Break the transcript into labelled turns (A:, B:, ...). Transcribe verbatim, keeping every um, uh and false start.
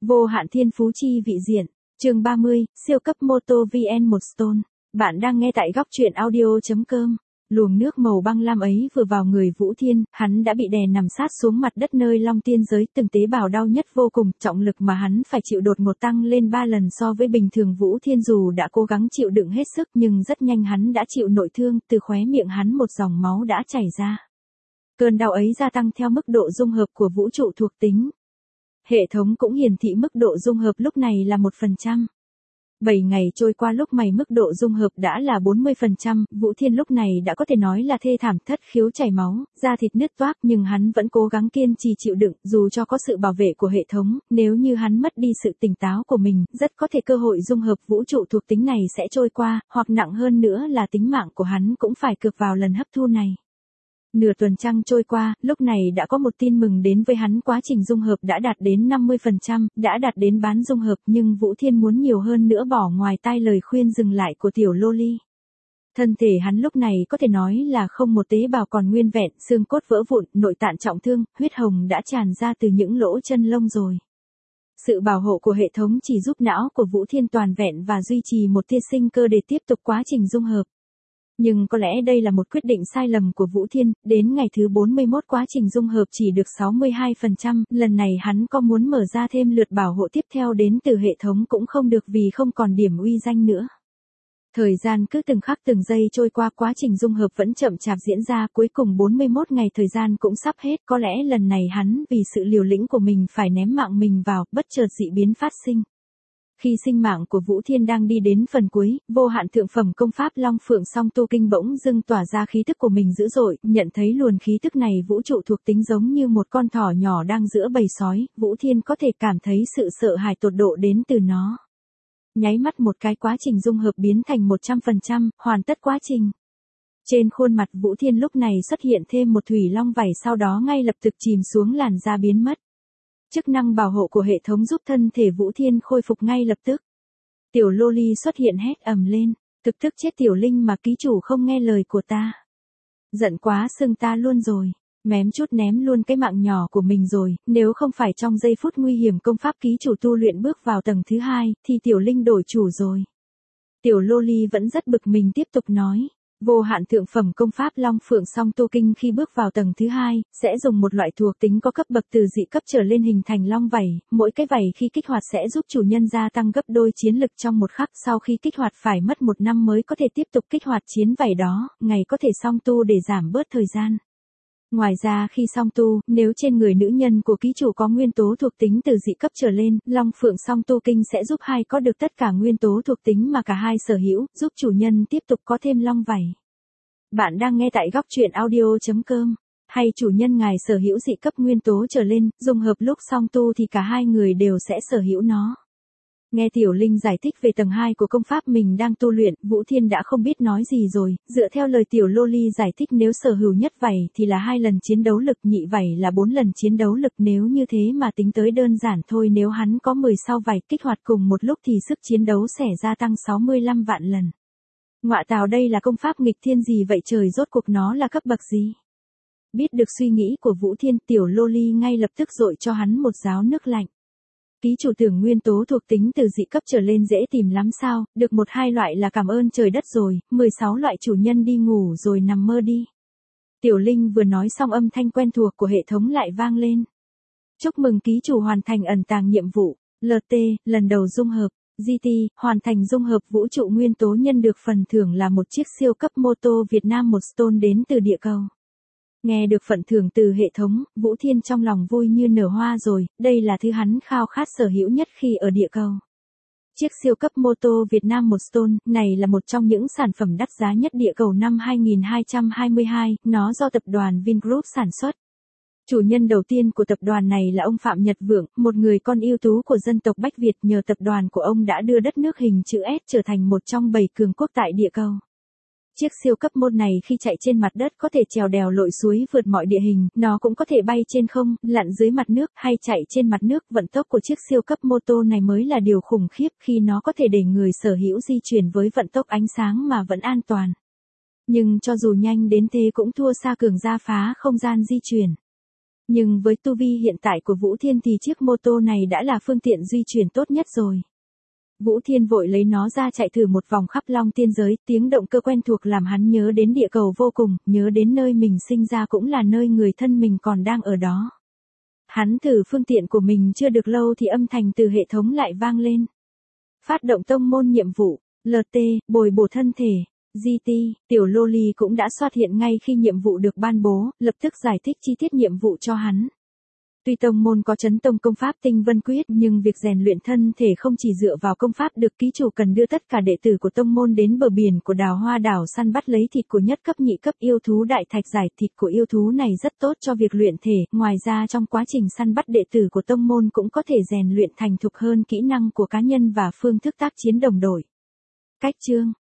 A: Vô hạn thiên phú chi vị diện. Chương ba mươi, siêu cấp mô tô vê en một Stone. Bạn đang nghe tại góc truyện audio chấm com. Luồng nước màu băng lam ấy vừa vào người Vũ Thiên, hắn đã bị đè nằm sát xuống mặt đất nơi Long Tiên giới, từng tế bào đau nhất vô cùng, trọng lực mà hắn phải chịu đột ngột tăng lên ba lần so với bình thường. Vũ Thiên dù đã cố gắng chịu đựng hết sức nhưng rất nhanh hắn đã chịu nội thương, từ khóe miệng hắn một dòng máu đã chảy ra. Cơn đau ấy gia tăng theo mức độ dung hợp của vũ trụ thuộc tính. Hệ thống cũng hiển thị mức độ dung hợp lúc này là một phần trăm. bảy ngày trôi qua lúc này mức độ dung hợp đã là bốn mươi phần trăm, Vũ Thiên lúc này đã có thể nói là thê thảm, thất khiếu chảy máu, da thịt nứt toác, nhưng hắn vẫn cố gắng kiên trì chịu đựng, dù cho có sự bảo vệ của hệ thống, nếu như hắn mất đi sự tỉnh táo của mình, rất có thể cơ hội dung hợp vũ trụ thuộc tính này sẽ trôi qua, hoặc nặng hơn nữa là tính mạng của hắn cũng phải cược vào lần hấp thu này. Nửa tuần trăng trôi qua, lúc này đã có một tin mừng đến với hắn, quá trình dung hợp đã đạt đến năm mươi phần trăm, đã đạt đến bán dung hợp, nhưng Vũ Thiên muốn nhiều hơn nữa bỏ ngoài tai lời khuyên dừng lại của tiểu loli. Thân thể hắn lúc này có thể nói là không một tế bào còn nguyên vẹn, xương cốt vỡ vụn, nội tạng trọng thương, huyết hồng đã tràn ra từ những lỗ chân lông rồi. Sự bảo hộ của hệ thống chỉ giúp não của Vũ Thiên toàn vẹn và duy trì một tia sinh cơ để tiếp tục quá trình dung hợp. Nhưng có lẽ đây là một quyết định sai lầm của Vũ Thiên, đến ngày thứ bốn mươi mốt quá trình dung hợp chỉ được sáu mươi hai phần trăm, lần này hắn có muốn mở ra thêm lượt bảo hộ tiếp theo đến từ hệ thống cũng không được vì không còn điểm uy danh nữa. Thời gian cứ từng khắc từng giây trôi qua, quá trình dung hợp vẫn chậm chạp diễn ra, cuối cùng bốn mươi mốt ngày thời gian cũng sắp hết, có lẽ lần này hắn vì sự liều lĩnh của mình phải ném mạng mình vào, bất chợt dị biến phát sinh. Khi sinh mạng của Vũ Thiên đang đi đến phần cuối, vô hạn thượng phẩm công pháp Long Phượng Song Tu Kinh bỗng dưng tỏa ra khí tức của mình dữ dội, nhận thấy luồn khí tức này vũ trụ thuộc tính giống như một con thỏ nhỏ đang giữa bầy sói, Vũ Thiên có thể cảm thấy sự sợ hãi tột độ đến từ nó. Nháy mắt một cái, quá trình dung hợp biến thành một trăm phần trăm, hoàn tất quá trình. Trên khuôn mặt Vũ Thiên lúc này xuất hiện thêm một thủy long vảy, sau đó ngay lập tức chìm xuống, làn da biến mất. Chức năng bảo hộ của hệ thống giúp thân thể Vũ Thiên khôi phục ngay lập tức. Tiểu loli xuất hiện hét ầm lên, thực thức chết tiểu linh mà ký chủ không nghe lời của ta. Giận quá sưng ta luôn rồi, mém chút ném luôn cái mạng nhỏ của mình rồi, nếu không phải trong giây phút nguy hiểm công pháp ký chủ tu luyện bước vào tầng thứ hai, thì tiểu linh đổi chủ rồi. Tiểu loli vẫn rất bực mình tiếp tục nói. Vô hạn thượng phẩm công pháp Long Phượng Song Tu Kinh khi bước vào tầng thứ hai, sẽ dùng một loại thuộc tính có cấp bậc từ dị cấp trở lên hình thành long vảy, mỗi cái vảy khi kích hoạt sẽ giúp chủ nhân gia tăng gấp đôi chiến lực trong một khắc, sau khi kích hoạt phải mất một năm mới có thể tiếp tục kích hoạt chiến vảy đó, ngày có thể song tu để giảm bớt thời gian. Ngoài ra khi song tu, nếu trên người nữ nhân của ký chủ có nguyên tố thuộc tính từ dị cấp trở lên, Long Phượng Song Tu Kinh sẽ giúp hai có được tất cả nguyên tố thuộc tính mà cả hai sở hữu, giúp chủ nhân tiếp tục có thêm long vảy. Bạn đang nghe tại góc truyện audio chấm com. Hay chủ nhân ngài sở hữu dị cấp nguyên tố trở lên, dùng hợp lúc song tu thì cả hai người đều sẽ sở hữu nó. Nghe Tiểu Linh giải thích về tầng hai của công pháp mình đang tu luyện, Vũ Thiên đã không biết nói gì rồi, dựa theo lời Tiểu Loli giải thích, nếu sở hữu nhất vảy thì là hai lần chiến đấu lực, nhị vảy là bốn lần chiến đấu lực, nếu như thế mà tính tới đơn giản thôi, nếu hắn có mười sau vảy kích hoạt cùng một lúc thì sức chiến đấu sẽ gia tăng sáu mươi lăm vạn lần. Ngọa tào, đây là công pháp nghịch thiên gì vậy trời, rốt cuộc nó là cấp bậc gì? Biết được suy nghĩ của Vũ Thiên, Tiểu Loli ngay lập tức dội cho hắn một gáo nước lạnh. Ký chủ tưởng nguyên tố thuộc tính từ dị cấp trở lên dễ tìm lắm sao, được một hai loại là cảm ơn trời đất rồi, mười sáu loại chủ nhân đi ngủ rồi nằm mơ đi. Tiểu Linh vừa nói xong âm thanh quen thuộc của hệ thống lại vang lên. Chúc mừng ký chủ hoàn thành ẩn tàng nhiệm vụ, lờ tê, lần đầu dung hợp, giê tê, hoàn thành dung hợp vũ trụ nguyên tố, nhân được phần thưởng là một chiếc siêu cấp mô tô Việt Nam một Stone đến từ địa cầu. Nghe được phần thưởng từ hệ thống, Vũ Thiên trong lòng vui như nở hoa rồi, đây là thứ hắn khao khát sở hữu nhất khi ở địa cầu. Chiếc siêu cấp mô tô Việt Nam một Stone này là một trong những sản phẩm đắt giá nhất địa cầu năm hai nghìn hai trăm hai mươi hai, nó do tập đoàn Vingroup sản xuất. Chủ nhân đầu tiên của tập đoàn này là ông Phạm Nhật Vượng, một người con ưu tú của dân tộc Bách Việt, nhờ tập đoàn của ông đã đưa đất nước hình chữ S trở thành một trong bảy cường quốc tại địa cầu. Chiếc siêu cấp mô này khi chạy trên mặt đất có thể trèo đèo lội suối vượt mọi địa hình, nó cũng có thể bay trên không, lặn dưới mặt nước hay chạy trên mặt nước. Vận tốc của chiếc siêu cấp mô tô này mới là điều khủng khiếp khi nó có thể để người sở hữu di chuyển với vận tốc ánh sáng mà vẫn an toàn. Nhưng cho dù nhanh đến thế cũng thua xa cường gia phá không gian di chuyển. Nhưng với tu vi hiện tại của Vũ Thiên thì chiếc mô tô này đã là phương tiện di chuyển tốt nhất rồi. Vũ Thiên vội lấy nó ra chạy thử một vòng khắp Long Tiên giới, tiếng động cơ quen thuộc làm hắn nhớ đến địa cầu vô cùng, nhớ đến nơi mình sinh ra cũng là nơi người thân mình còn đang ở đó. Hắn thử phương tiện của mình chưa được lâu thì âm thanh từ hệ thống lại vang lên. Phát động tông môn nhiệm vụ, lờ tê, bồi bổ thân thể. giê tê, tiểu loli cũng đã xuất hiện ngay khi nhiệm vụ được ban bố, lập tức giải thích chi tiết nhiệm vụ cho hắn. Tuy tông môn có chấn tông công pháp tinh vân quyết nhưng việc rèn luyện thân thể không chỉ dựa vào công pháp được, ký chủ cần đưa tất cả đệ tử của tông môn đến bờ biển của đào hoa đảo săn bắt lấy thịt của nhất cấp nhị cấp yêu thú đại thạch giải. Thịt của yêu thú này rất tốt cho việc luyện thể, ngoài ra trong quá trình săn bắt đệ tử của tông môn cũng có thể rèn luyện thành thục hơn kỹ năng của cá nhân và phương thức tác chiến đồng đội. Cách chương